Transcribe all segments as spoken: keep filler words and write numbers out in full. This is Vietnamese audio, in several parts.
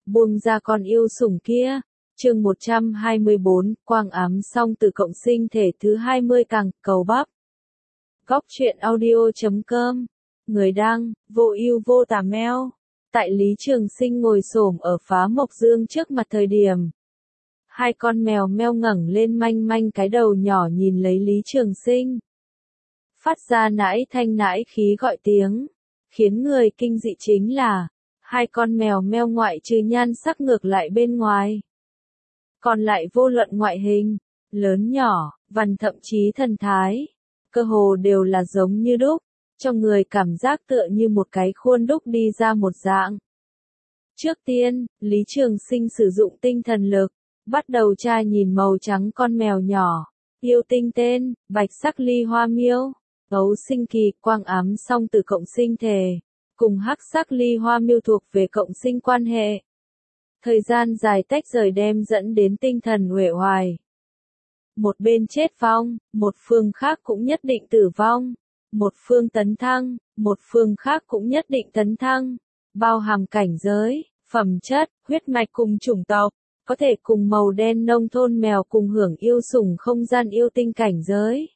buông ra con yêu sủng kia. Chương một trăm hai mươi bốn, quang ám song tử cộng sinh thể thứ hai mươi càng, cầu bắp. Góc truyện audio chấm com. Người đăng, vô ưu vô tà meo. Tại Lý Trường Sinh ngồi xổm ở phá mộc dương trước mặt thời điểm. Hai con mèo meo ngẩng lên manh manh cái đầu nhỏ nhìn lấy Lý Trường Sinh. Phát ra nãi thanh nãi khí gọi tiếng. Khiến người kinh dị chính là, hai con mèo meo ngoại trừ nhan sắc ngược lại bên ngoài. Còn lại vô luận ngoại hình, lớn nhỏ, vằn thậm chí thần thái, cơ hồ đều là giống như đúc, cho người cảm giác tựa như một cái khuôn đúc đi ra một dạng. Trước tiên, Lý Trường Sinh sử dụng tinh thần lực, bắt đầu tra nhìn màu trắng con mèo nhỏ, yêu tinh tên, bạch sắc ly hoa miêu, gấu sinh kỳ, quang ám song tử cộng sinh thể, cùng hắc sắc ly hoa miêu thuộc về cộng sinh quan hệ. Thời gian dài tách rời đem dẫn đến tinh thần uể oải. Một bên chết vong, một phương khác cũng nhất định tử vong. Một phương tấn thăng, một phương khác cũng nhất định tấn thăng. Bao hàm cảnh giới, phẩm chất, huyết mạch cùng chủng tộc, có thể cùng màu đen nông thôn mèo cùng hưởng yêu sủng không gian yêu tinh cảnh giới.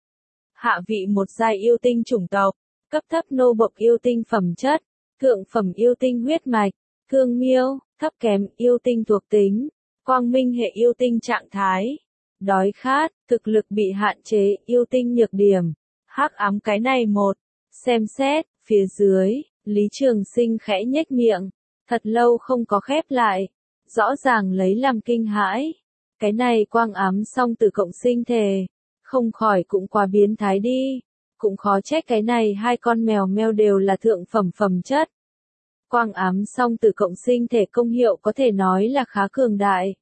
Hạ vị một giai yêu tinh chủng tộc, cấp thấp nô bộc yêu tinh phẩm chất, thượng phẩm yêu tinh huyết mạch, cương miêu, thấp kém yêu tinh thuộc tính, quang minh hệ yêu tinh trạng thái, đói khát, thực lực bị hạn chế, yêu tinh nhược điểm, hắc ám cái này một, xem xét, phía dưới, Lý Trường Sinh khẽ nhếch miệng, thật lâu không có khép lại, rõ ràng lấy làm kinh hãi, cái này quang ám song tử cộng sinh thể, không khỏi cũng quá biến thái đi, cũng khó trách cái này hai con mèo meo đều là thượng phẩm phẩm chất. Quang ám song tử cộng sinh thể công hiệu có thể nói là khá cường đại.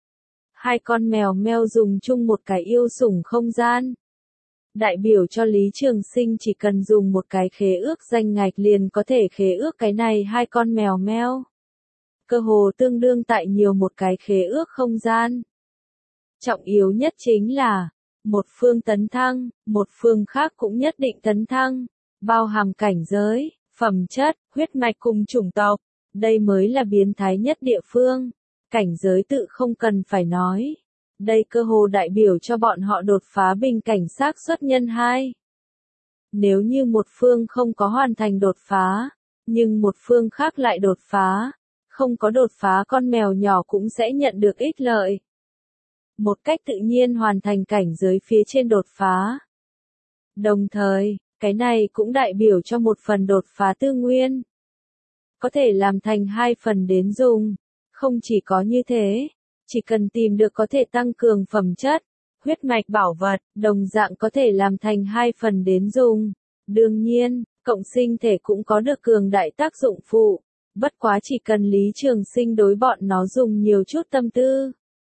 Hai con mèo meo dùng chung một cái yêu sủng không gian. Đại biểu cho Lý Trường Sinh chỉ cần dùng một cái khế ước danh ngạch liền có thể khế ước cái này hai con mèo meo. Cơ hồ tương đương tại nhiều một cái khế ước không gian. Trọng yếu nhất chính là, một phương tấn thăng, một phương khác cũng nhất định tấn thăng, bao hàm cảnh giới, phẩm chất, huyết mạch cùng chủng tộc, đây mới là biến thái nhất địa phương. Cảnh giới tự không cần phải nói. Đây cơ hồ đại biểu cho bọn họ đột phá bình cảnh xác suất nhân hai. Nếu như một phương không có hoàn thành đột phá, nhưng một phương khác lại đột phá, không có đột phá con mèo nhỏ cũng sẽ nhận được ích lợi. Một cách tự nhiên hoàn thành cảnh giới phía trên đột phá. Đồng thời, cái này cũng đại biểu cho một phần đột phá tư nguyên. Có thể làm thành hai phần đến dùng. Không chỉ có như thế, chỉ cần tìm được có thể tăng cường phẩm chất, huyết mạch bảo vật, đồng dạng có thể làm thành hai phần đến dùng. Đương nhiên, cộng sinh thể cũng có được cường đại tác dụng phụ, bất quá chỉ cần Lý Trường Sinh đối bọn nó dùng nhiều chút tâm tư.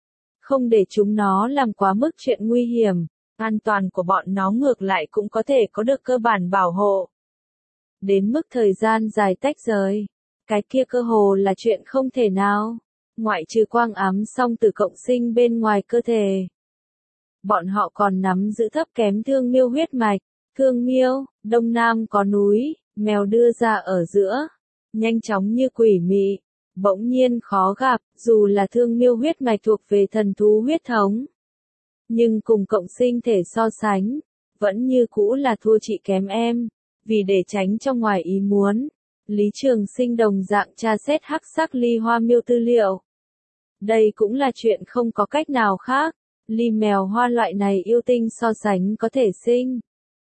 Không để chúng nó làm quá mức chuyện nguy hiểm, an toàn của bọn nó ngược lại cũng có thể có được cơ bản bảo hộ. Đến mức thời gian dài tách rời, cái kia cơ hồ là chuyện không thể nào, ngoại trừ quang ám song tử cộng sinh bên ngoài cơ thể. Bọn họ còn nắm giữ thấp kém thương miêu huyết mạch, thương miêu, đông nam có núi, mèo đưa ra ở giữa, nhanh chóng như quỷ mị, bỗng nhiên khó gặp, dù là thương miêu huyết mạch thuộc về thần thú huyết thống. Nhưng cùng cộng sinh thể so sánh, vẫn như cũ là thua chị kém em, vì để tránh cho ngoài ý muốn. Lý Trường Sinh đồng dạng tra xét hắc sắc ly hoa miêu tư liệu. Đây cũng là chuyện không có cách nào khác, ly mèo hoa loại này yêu tinh so sánh có thể sinh.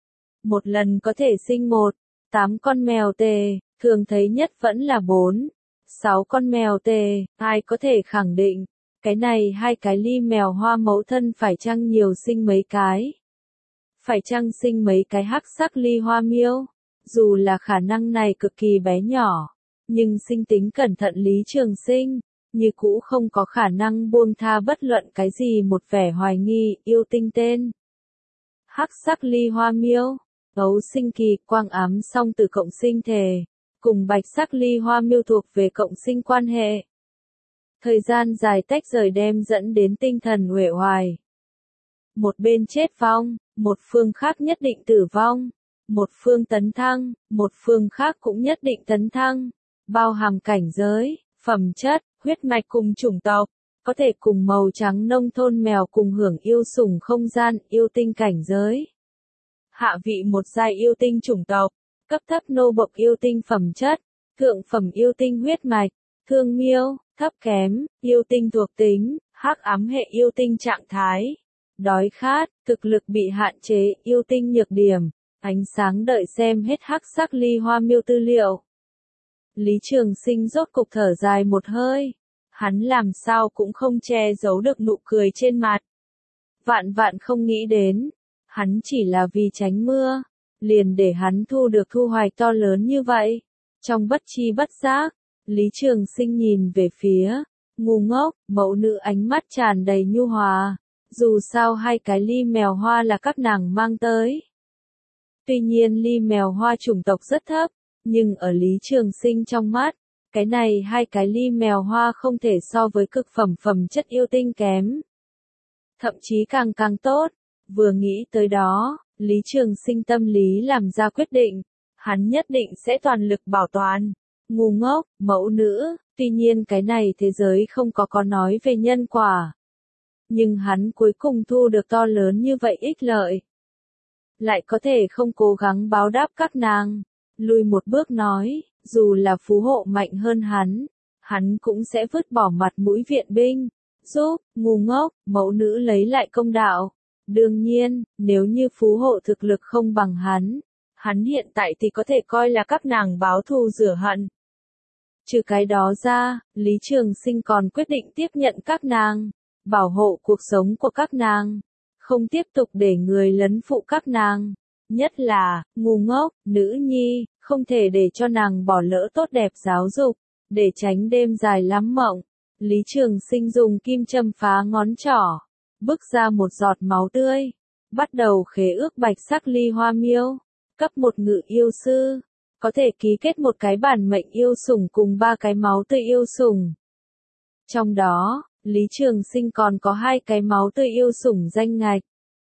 Một lần có thể sinh một, tám con mèo tề, thường thấy nhất vẫn là bốn, sáu con mèo tề, ai có thể khẳng định, cái này hai cái ly mèo hoa mẫu thân phải chăng nhiều sinh mấy cái? Phải chăng sinh mấy cái hắc sắc ly hoa miêu? Dù là khả năng này cực kỳ bé nhỏ, nhưng sinh tính cẩn thận Lý Trường Sinh, như cũ không có khả năng buông tha bất luận cái gì một vẻ hoài nghi, yêu tinh tên. Hắc sắc ly hoa miêu, gấu sinh kỳ, quang ám song tử cộng sinh thể, cùng bạch sắc ly hoa miêu thuộc về cộng sinh quan hệ. Thời gian dài tách rời đem dẫn đến tinh thần uể oải. Một bên chết vong, một phương khác nhất định tử vong. Một phương tấn thăng, một phương khác cũng nhất định tấn thăng, bao hàm cảnh giới, phẩm chất, huyết mạch cùng chủng tộc, có thể cùng màu trắng nông thôn mèo cùng hưởng yêu sủng không gian, yêu tinh cảnh giới. Hạ vị một giai yêu tinh chủng tộc, cấp thấp nô bộc yêu tinh phẩm chất, thượng phẩm yêu tinh huyết mạch, thương miêu, thấp kém, yêu tinh thuộc tính, hắc ám hệ yêu tinh trạng thái, đói khát, thực lực bị hạn chế, yêu tinh nhược điểm, ánh sáng đợi xem hết hắc sắc ly hoa miêu tư liệu. Lý Trường Sinh rốt cục thở dài một hơi, hắn làm sao cũng không che giấu được nụ cười trên mặt. Vạn vạn không nghĩ đến, hắn chỉ là vì tránh mưa, liền để hắn thu được thu hoạch to lớn như vậy. Trong bất chi bất giác, Lý Trường Sinh nhìn về phía, ngu ngốc, mẫu nữ ánh mắt tràn đầy nhu hòa, dù sao hai cái ly mèo hoa là các nàng mang tới. Tuy nhiên ly mèo hoa chủng tộc rất thấp, nhưng ở Lý Trường Sinh trong mắt, cái này hai cái ly mèo hoa không thể so với cực phẩm phẩm chất yêu tinh kém. Thậm chí càng càng tốt, vừa nghĩ tới đó, Lý Trường Sinh tâm lý làm ra quyết định, hắn nhất định sẽ toàn lực bảo toàn. Ngu ngốc, mẫu nữ, tuy nhiên cái này thế giới không có có nói về nhân quả. Nhưng hắn cuối cùng thu được to lớn như vậy ích lợi. Lại có thể không cố gắng báo đáp các nàng. Lùi một bước nói, dù là phú hộ mạnh hơn hắn, hắn cũng sẽ vứt bỏ mặt mũi viện binh, giúp, ngu ngốc, mẫu nữ lấy lại công đạo. Đương nhiên, nếu như phú hộ thực lực không bằng hắn, hắn hiện tại thì có thể coi là các nàng báo thù rửa hận. Trừ cái đó ra, Lý Trường Sinh còn quyết định tiếp nhận các nàng, bảo hộ cuộc sống của các nàng, không tiếp tục để người lấn phụ các nàng. Nhất là, ngu ngốc, nữ nhi, không thể để cho nàng bỏ lỡ tốt đẹp giáo dục, để tránh đêm dài lắm mộng. Lý Trường Sinh dùng kim châm phá ngón trỏ, bức ra một giọt máu tươi, bắt đầu khế ước bạch sắc ly hoa miêu, cấp một ngự yêu sư, có thể ký kết một cái bản mệnh yêu sủng cùng ba cái máu tươi yêu sủng. Trong đó, Lý Trường Sinh còn có hai cái máu tươi yêu sủng danh ngạch.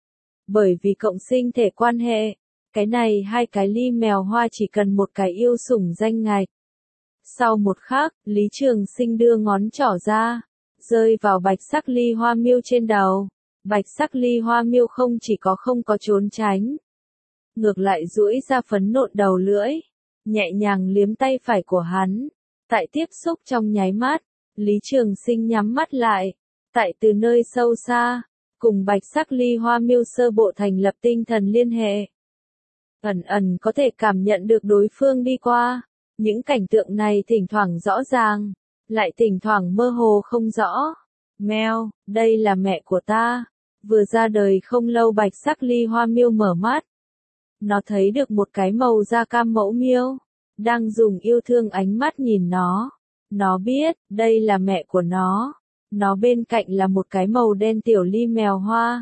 Bởi vì cộng sinh thể quan hệ, cái này hai cái ly mèo hoa chỉ cần một cái yêu sủng danh ngạch. Sau một khắc, Lý Trường Sinh đưa ngón trỏ ra, rơi vào bạch sắc ly hoa miêu trên đầu. Bạch sắc ly hoa miêu không chỉ có không có trốn tránh, ngược lại duỗi ra phấn nộn đầu lưỡi, nhẹ nhàng liếm tay phải của hắn. Tại tiếp xúc trong nháy mắt, Lý Trường Sinh nhắm mắt lại, tại từ nơi sâu xa, cùng bạch sắc ly hoa miêu sơ bộ thành lập tinh thần liên hệ. Ẩn ẩn có thể cảm nhận được đối phương đi qua, những cảnh tượng này thỉnh thoảng rõ ràng, lại thỉnh thoảng mơ hồ không rõ. Mèo, đây là mẹ của ta. Vừa ra đời không lâu bạch sắc ly hoa miêu mở mắt. Nó thấy được một cái màu da cam mẫu miêu, đang dùng yêu thương ánh mắt nhìn nó. Nó biết, đây là mẹ của nó. Nó bên cạnh là một cái màu đen tiểu ly mèo hoa.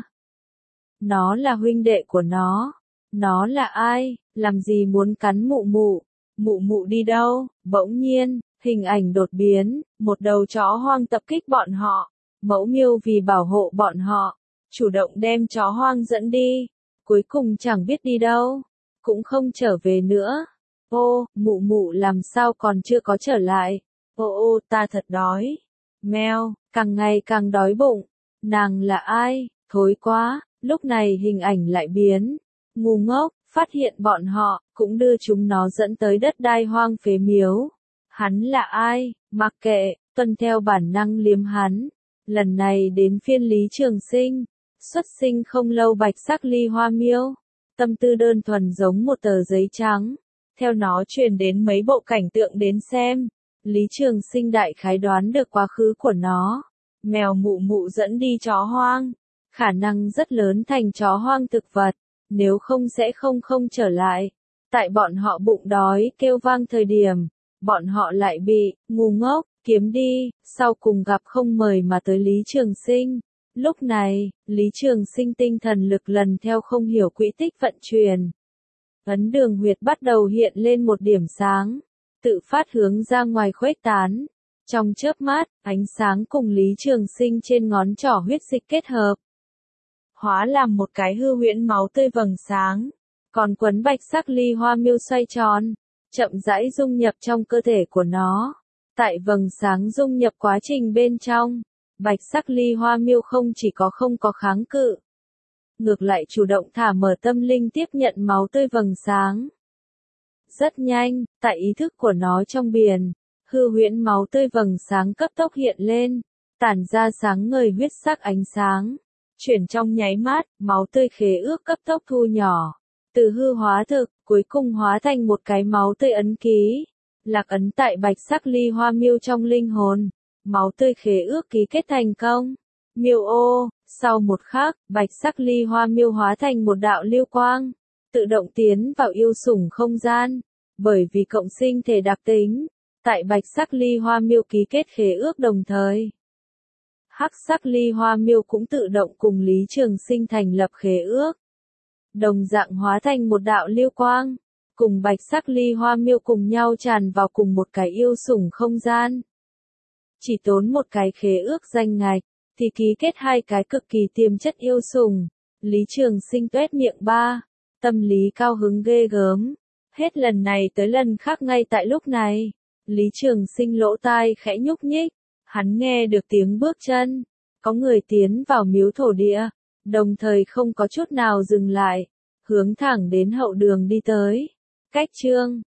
Nó là huynh đệ của nó. Nó là ai, làm gì muốn cắn mụ mụ? Mụ mụ đi đâu? Bỗng nhiên, hình ảnh đột biến, một đầu chó hoang tập kích bọn họ. Mẫu miêu vì bảo hộ bọn họ, chủ động đem chó hoang dẫn đi. Cuối cùng chẳng biết đi đâu, cũng không trở về nữa. Ô, mụ mụ làm sao còn chưa có trở lại? Ô ô, ta thật đói. Mèo, càng ngày càng đói bụng. Nàng là ai? Thối quá. Lúc này hình ảnh lại biến. Ngu ngốc, phát hiện bọn họ, cũng đưa chúng nó dẫn tới đất đai hoang phế miếu. Hắn là ai? Mặc kệ, tuân theo bản năng liếm hắn. Lần này đến phiên Lý Trường Sinh, xuất sinh không lâu bạch sắc ly hoa miêu. Tâm tư đơn thuần giống một tờ giấy trắng. Theo nó truyền đến mấy bộ cảnh tượng đến xem. Lý Trường Sinh đại khái đoán được quá khứ của nó. Mèo mụ mụ dẫn đi chó hoang. Khả năng rất lớn thành chó hoang thực vật. Nếu không sẽ không không trở lại. Tại bọn họ bụng đói kêu vang thời điểm, bọn họ lại bị, ngu ngốc, kiếm đi, sau cùng gặp không mời mà tới Lý Trường Sinh. Lúc này, Lý Trường Sinh tinh thần lực lần theo không hiểu quỹ tích vận chuyển. Ấn đường huyệt bắt đầu hiện lên một điểm sáng, tự phát hướng ra ngoài khuếch tán. Trong chớp mắt, ánh sáng cùng Lý Trường Sinh trên ngón trỏ huyết dịch kết hợp. Hóa làm một cái hư huyễn máu tươi vầng sáng, còn quấn bạch sắc ly hoa miêu xoay tròn, chậm rãi dung nhập trong cơ thể của nó. Tại vầng sáng dung nhập quá trình bên trong, bạch sắc ly hoa miêu không chỉ có không có kháng cự, ngược lại chủ động thả mở tâm linh tiếp nhận máu tươi vầng sáng. Rất nhanh, tại ý thức của nó trong biển, hư huyễn máu tươi vầng sáng cấp tốc hiện lên, tản ra sáng ngời huyết sắc ánh sáng. Chuyển trong nháy mắt, máu tươi khế ước cấp tốc thu nhỏ, từ hư hóa thực, cuối cùng hóa thành một cái máu tươi ấn ký, lạc ấn tại bạch sắc ly hoa miêu trong linh hồn. Máu tươi khế ước ký kết thành công. Miêu ô, sau một khắc, bạch sắc ly hoa miêu hóa thành một đạo lưu quang, tự động tiến vào yêu sủng không gian, bởi vì cộng sinh thể đặc tính, tại bạch sắc ly hoa miêu ký kết khế ước đồng thời. Hắc sắc ly hoa miêu cũng tự động cùng Lý Trường Sinh thành lập khế ước. Đồng dạng hóa thành một đạo lưu quang, cùng bạch sắc ly hoa miêu cùng nhau tràn vào cùng một cái yêu sủng không gian. Chỉ tốn một cái khế ước danh ngạch, thì ký kết hai cái cực kỳ tiềm chất yêu sủng. Lý Trường Sinh tuét miệng ba, tâm lý cao hứng ghê gớm. Hết lần này tới lần khác ngay tại lúc này, Lý Trường Sinh lỗ tai khẽ nhúc nhích, hắn nghe được tiếng bước chân, có người tiến vào miếu thổ địa, đồng thời không có chút nào dừng lại, hướng thẳng đến hậu đường đi tới. Cách chương